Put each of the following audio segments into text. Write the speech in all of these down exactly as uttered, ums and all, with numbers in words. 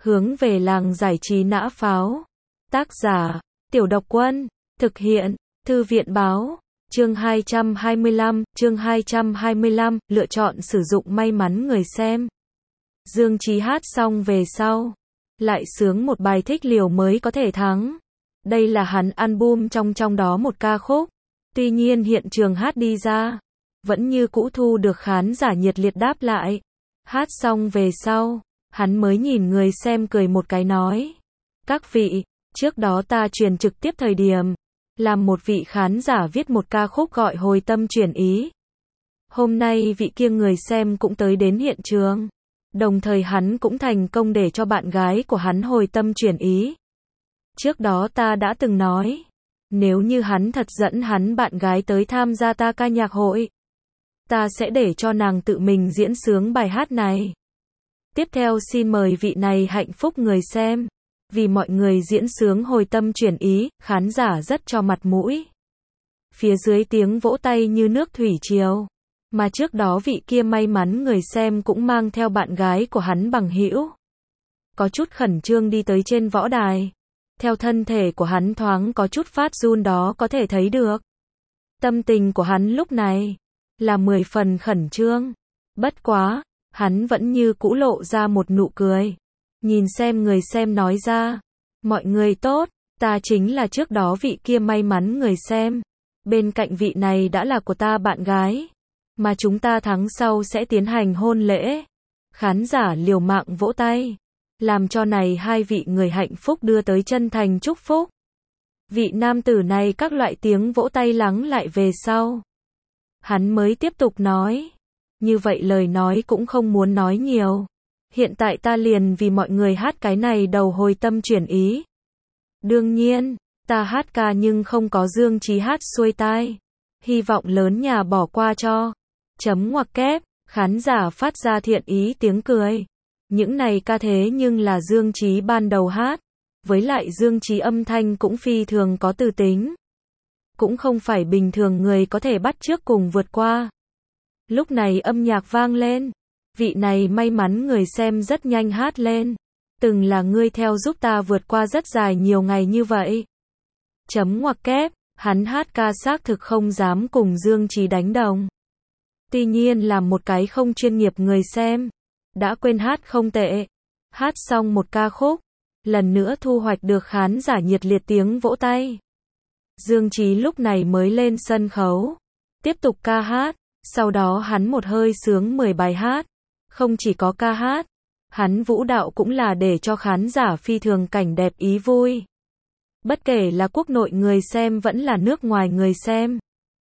Hướng về làng giải trí nã pháo. Tác giả, Tiểu Độc Quân. Thực hiện, Thư viện Báo. Chương hai trăm hai mươi lăm, chương hai trăm hai mươi lăm, lựa chọn sử dụng may mắn người xem. Dương Chí hát xong về sau, lại sướng một bài Thích Liều Mới Có Thể Thắng. Đây là hắn album trong trong đó một ca khúc. Tuy nhiên hiện trường hát đi ra, vẫn như cũ thu được khán giả nhiệt liệt đáp lại. Hát xong về sau, hắn mới nhìn người xem cười một cái nói: các vị, trước đó ta truyền trực tiếp thời điểm, làm một vị khán giả viết một ca khúc gọi Hồi Tâm Chuyển Ý. Hôm nay vị kia người xem cũng tới đến hiện trường. Đồng thời hắn cũng thành công để cho bạn gái của hắn hồi tâm chuyển ý. Trước đó ta đã từng nói, nếu như hắn thật dẫn hắn bạn gái tới tham gia ta ca nhạc hội, ta sẽ để cho nàng tự mình diễn sướng bài hát này. Tiếp theo xin mời vị này hạnh phúc người xem. Vì mọi người diễn sướng Hồi Tâm Chuyển Ý, khán giả rất cho mặt mũi. Phía dưới tiếng vỗ tay như nước thủy triều. Mà trước đó vị kia may mắn người xem cũng mang theo bạn gái của hắn bằng hữu. Có chút khẩn trương đi tới trên võ đài. Theo thân thể của hắn thoáng có chút phát run đó có thể thấy được. Tâm tình của hắn lúc này là mười phần khẩn trương. Bất quá, hắn vẫn như cũ lộ ra một nụ cười. Nhìn xem người xem nói ra: mọi người tốt, ta chính là trước đó vị kia may mắn người xem. Bên cạnh vị này đã là của ta bạn gái. Mà chúng ta tháng sau sẽ tiến hành hôn lễ. Khán giả liều mạng vỗ tay, làm cho này hai vị người hạnh phúc đưa tới chân thành chúc phúc. Vị nam tử này các loại tiếng vỗ tay lắng lại về sau. Hắn mới tiếp tục nói: như vậy lời nói cũng không muốn nói nhiều. Hiện tại ta liền vì mọi người hát cái này đầu Hồi Tâm Chuyển Ý. Đương nhiên, ta hát ca nhưng không có Dương Chí hát xuôi tai. Hy vọng lớn nhà bỏ qua cho. Chấm ngoặc kép, khán giả phát ra thiện ý tiếng cười. Những này ca thế nhưng là Dương Chí ban đầu hát. Với lại Dương Chí âm thanh cũng phi thường có tư tính. Cũng không phải bình thường người có thể bắt chước cùng vượt qua. Lúc này âm nhạc vang lên. Vị này may mắn người xem rất nhanh hát lên. Từng là ngươi theo giúp ta vượt qua rất dài nhiều ngày như vậy. Chấm ngoặc kép, hắn hát ca xác thực không dám cùng Dương Chí đánh đồng. Tuy nhiên làm một cái không chuyên nghiệp người xem, đã quên hát không tệ. Hát xong một ca khúc, lần nữa thu hoạch được khán giả nhiệt liệt tiếng vỗ tay. Dương Chí lúc này mới lên sân khấu, tiếp tục ca hát, sau đó hắn một hơi sướng mười bài hát. Không chỉ có ca hát, hắn vũ đạo cũng là để cho khán giả phi thường cảnh đẹp ý vui. Bất kể là quốc nội người xem vẫn là nước ngoài người xem.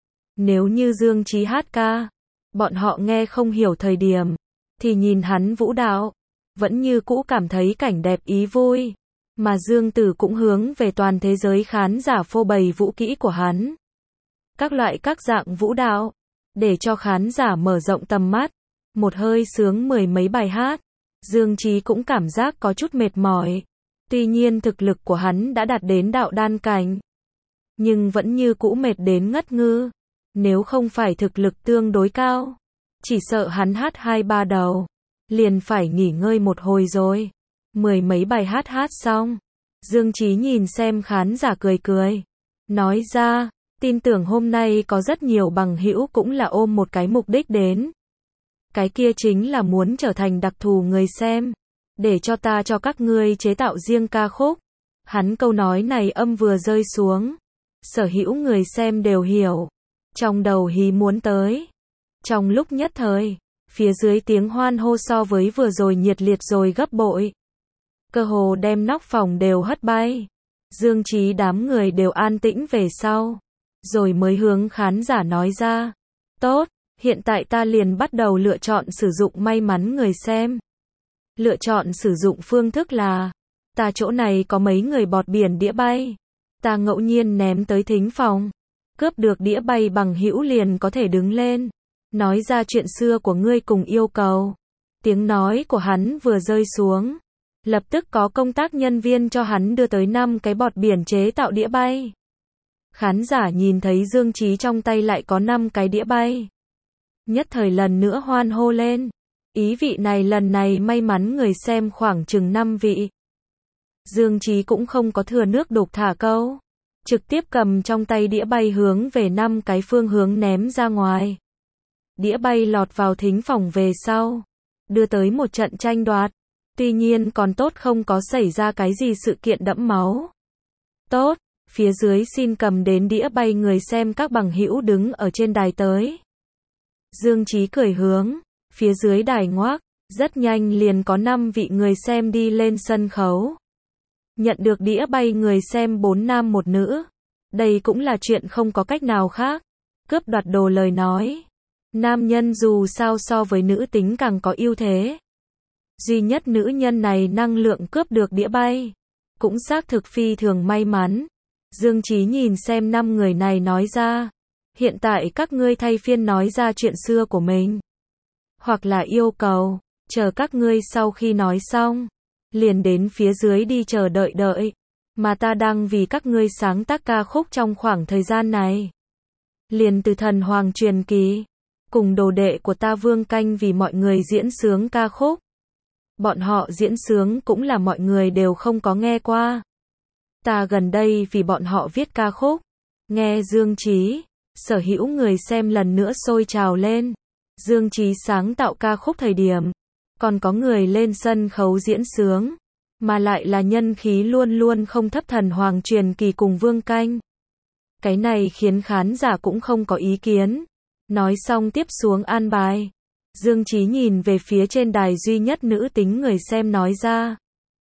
Nếu như Dương Chí hát ca, bọn họ nghe không hiểu thời điểm, thì nhìn hắn vũ đạo, vẫn như cũ cảm thấy cảnh đẹp ý vui. Mà Dương Tử cũng hướng về toàn thế giới khán giả phô bày vũ kỹ của hắn. Các loại các dạng vũ đạo, để cho khán giả mở rộng tầm mắt. Một hơi sướng mười mấy bài hát, Dương Chí cũng cảm giác có chút mệt mỏi. Tuy nhiên thực lực của hắn đã đạt đến đạo đan cảnh, nhưng vẫn như cũ mệt đến ngất ngư. Nếu không phải thực lực tương đối cao, chỉ sợ hắn hát hai ba đầu, liền phải nghỉ ngơi một hồi rồi. Mười mấy bài hát hát xong, Dương Chí nhìn xem khán giả cười cười, nói ra, tin tưởng hôm nay có rất nhiều bằng hữu cũng là ôm một cái mục đích đến. Cái kia chính là muốn trở thành đặc thù người xem, để cho ta cho các ngươi chế tạo riêng ca khúc. Hắn câu nói này âm vừa rơi xuống, sở hữu người xem đều hiểu, trong đầu hí muốn tới. Trong lúc nhất thời, phía dưới tiếng hoan hô so với vừa rồi nhiệt liệt rồi gấp bội. Cơ hồ đem nóc phòng đều hất bay. Dương Chí đám người đều an tĩnh về sau, rồi mới hướng khán giả nói ra: tốt. Hiện tại ta liền bắt đầu lựa chọn sử dụng may mắn người xem. Lựa chọn sử dụng phương thức là, ta chỗ này có mấy người bọt biển đĩa bay. Ta ngẫu nhiên ném tới thính phòng. Cướp được đĩa bay bằng hữu liền có thể đứng lên. Nói ra chuyện xưa của ngươi cùng yêu cầu. Tiếng nói của hắn vừa rơi xuống. Lập tức có công tác nhân viên cho hắn đưa tới năm cái bọt biển chế tạo đĩa bay. Khán giả nhìn thấy Dương Chí trong tay lại có năm cái đĩa bay. Nhất thời lần nữa hoan hô lên. Ý vị này lần này may mắn người xem khoảng chừng năm vị. Dương Chí cũng không có thừa nước đục thả câu. Trực tiếp cầm trong tay đĩa bay hướng về năm cái phương hướng ném ra ngoài. Đĩa bay lọt vào thính phòng về sau. Đưa tới một trận tranh đoạt. Tuy nhiên còn tốt không có xảy ra cái gì sự kiện đẫm máu. Tốt, phía dưới xin cầm đến đĩa bay người xem các bằng hữu đứng ở trên đài tới. Dương Chí cười hướng, phía dưới đài ngoác, rất nhanh liền có năm vị người xem đi lên sân khấu. Nhận được đĩa bay người xem bốn nam một nữ. Đây cũng là chuyện không có cách nào khác. Cướp đoạt đồ lời nói. Nam nhân dù sao so với nữ tính càng có ưu thế. Duy nhất nữ nhân này năng lượng cướp được đĩa bay. Cũng xác thực phi thường may mắn. Dương Chí nhìn xem năm người này nói ra. Hiện tại các ngươi thay phiên nói ra chuyện xưa của mình. Hoặc là yêu cầu. Chờ các ngươi sau khi nói xong. Liền đến phía dưới đi chờ đợi đợi. Mà ta đang vì các ngươi sáng tác ca khúc trong khoảng thời gian này. Liền từ thần hoàng truyền kỳ. Cùng đồ đệ của ta Vương Canh vì mọi người diễn sướng ca khúc. Bọn họ diễn sướng cũng là mọi người đều không có nghe qua. Ta gần đây vì bọn họ viết ca khúc. Nghe Dương Chí. Sở hữu người xem lần nữa sôi trào lên. Dương Chí sáng tạo ca khúc thời điểm. Còn có người lên sân khấu diễn sướng. Mà lại là nhân khí luôn luôn không thấp thần hoàng truyền kỳ cùng Vương Canh. Cái này khiến khán giả cũng không có ý kiến. Nói xong tiếp xuống an bài. Dương Chí nhìn về phía trên đài duy nhất nữ tính người xem nói ra.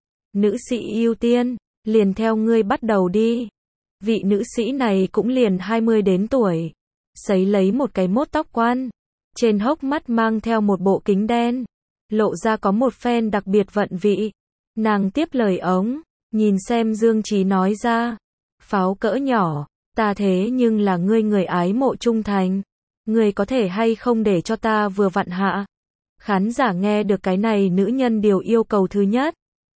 Nữ sĩ ưu tiên, liền theo ngươi bắt đầu đi. Vị nữ sĩ này cũng liền hai mươi đến tuổi. Sấy lấy một cái mốt tóc quan. Trên hốc mắt mang theo một bộ kính đen. Lộ ra có một phen đặc biệt vận vị. Nàng tiếp lời ống. Nhìn xem Dương Chí nói ra. Pháo cỡ nhỏ. Ta thế nhưng là ngươi người ái mộ trung thành. Ngươi có thể hay không để cho ta vừa vặn hạ. Khán giả nghe được cái này nữ nhân điều yêu cầu thứ nhất.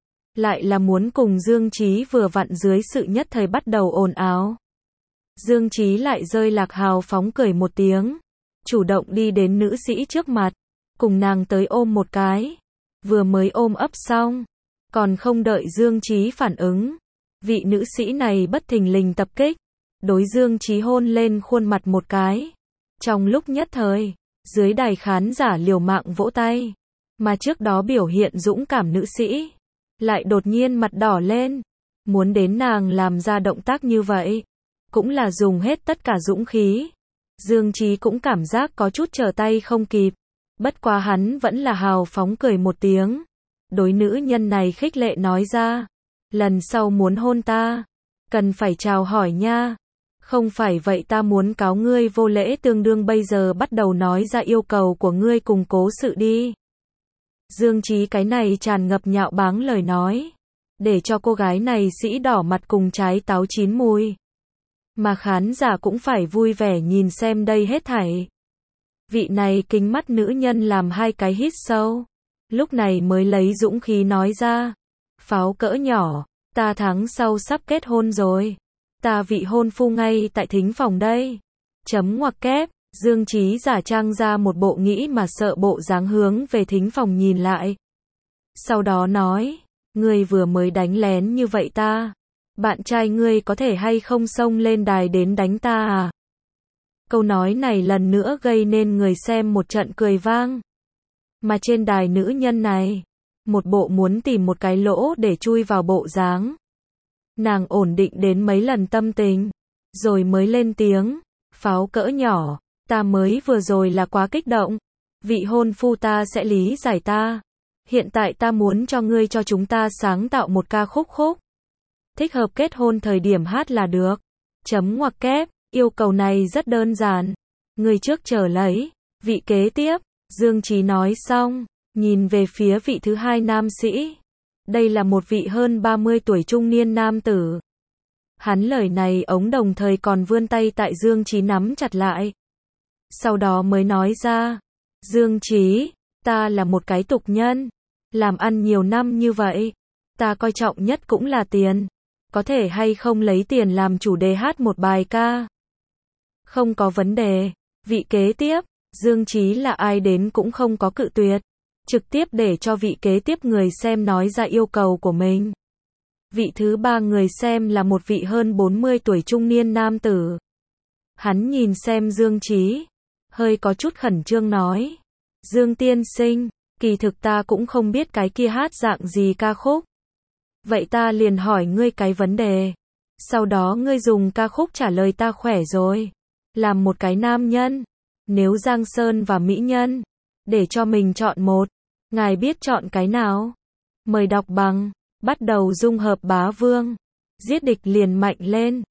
Lại là muốn cùng Dương Chí vừa vặn dưới sự nhất thời bắt đầu ồn ào. Dương Chí lại rơi lạc hào phóng cười một tiếng. Chủ động đi đến nữ sĩ trước mặt. Cùng nàng tới ôm một cái. Vừa mới ôm ấp xong. Còn không đợi Dương Chí phản ứng. Vị nữ sĩ này bất thình lình tập kích. Đối Dương Chí hôn lên khuôn mặt một cái. Trong lúc nhất thời, dưới đài khán giả liều mạng vỗ tay. Mà trước đó biểu hiện dũng cảm nữ sĩ. Lại đột nhiên mặt đỏ lên. Muốn đến nàng làm ra động tác như vậy. Cũng là dùng hết tất cả dũng khí. Dương Chí cũng cảm giác có chút trở tay không kịp. Bất quá hắn vẫn là hào phóng cười một tiếng. Đối nữ nhân này khích lệ nói ra. Lần sau muốn hôn ta. Cần phải chào hỏi nha. Không phải vậy ta muốn cáo ngươi vô lễ tương đương bây giờ bắt đầu nói ra yêu cầu của ngươi cùng cố sự đi. Dương Chí cái này tràn ngập nhạo báng lời nói. Để cho cô gái này sĩ đỏ mặt cùng trái táo chín mùi. Mà khán giả cũng phải vui vẻ nhìn xem đây hết thảy. Vị này kính mắt nữ nhân làm hai cái hít sâu. Lúc này mới lấy dũng khí nói ra. Pháo cỡ nhỏ, ta tháng sau sắp kết hôn rồi. Ta vị hôn phu ngay tại thính phòng đây. Chấm ngoặc kép, Dương Chí giả trang ra một bộ nghĩ mà sợ bộ dáng hướng về thính phòng nhìn lại. Sau đó nói, ngươi vừa mới đánh lén như vậy ta. Bạn trai ngươi có thể hay không xông lên đài đến đánh ta à? Câu nói này lần nữa gây nên người xem một trận cười vang. Mà trên đài nữ nhân này, một bộ muốn tìm một cái lỗ để chui vào bộ dáng. Nàng ổn định đến mấy lần tâm tình, rồi mới lên tiếng, pháo cỡ nhỏ, ta mới vừa rồi là quá kích động. Vị hôn phu ta sẽ lý giải ta. Hiện tại ta muốn cho ngươi cho chúng ta sáng tạo một ca khúc khúc. Thích hợp kết hôn thời điểm hát là được. Chấm ngoặc kép, yêu cầu này rất đơn giản. Ngươi trước chờ lấy, vị kế tiếp, Dương Chí nói xong, nhìn về phía vị thứ hai nam sĩ. Đây là một vị hơn ba mươi tuổi trung niên nam tử. Hắn lời này ống đồng thời còn vươn tay tại Dương Chí nắm chặt lại. Sau đó mới nói ra, Dương Chí, ta là một cái tục nhân. Làm ăn nhiều năm như vậy, ta coi trọng nhất cũng là tiền. Có thể hay không lấy tiền làm chủ đề hát một bài ca? Không có vấn đề. Vị kế tiếp, Dương Chí là ai đến cũng không có cự tuyệt. trực tiếp để cho vị kế tiếp người xem nói ra yêu cầu của mình. Vị thứ ba người xem là một vị hơn bốn mươi tuổi trung niên nam tử. Hắn nhìn xem Dương Chí, hơi có chút khẩn trương nói. Dương tiên sinh, kỳ thực ta cũng không biết cái kia hát dạng gì ca khúc. Vậy ta liền hỏi ngươi cái vấn đề. Sau đó ngươi dùng ca khúc trả lời ta khỏe rồi. Làm một cái nam nhân, nếu Giang Sơn và mỹ nhân, để cho mình chọn một, ngài biết chọn cái nào? Mời đọc bằng, bắt đầu dung hợp bá vương, giết địch liền mạnh lên.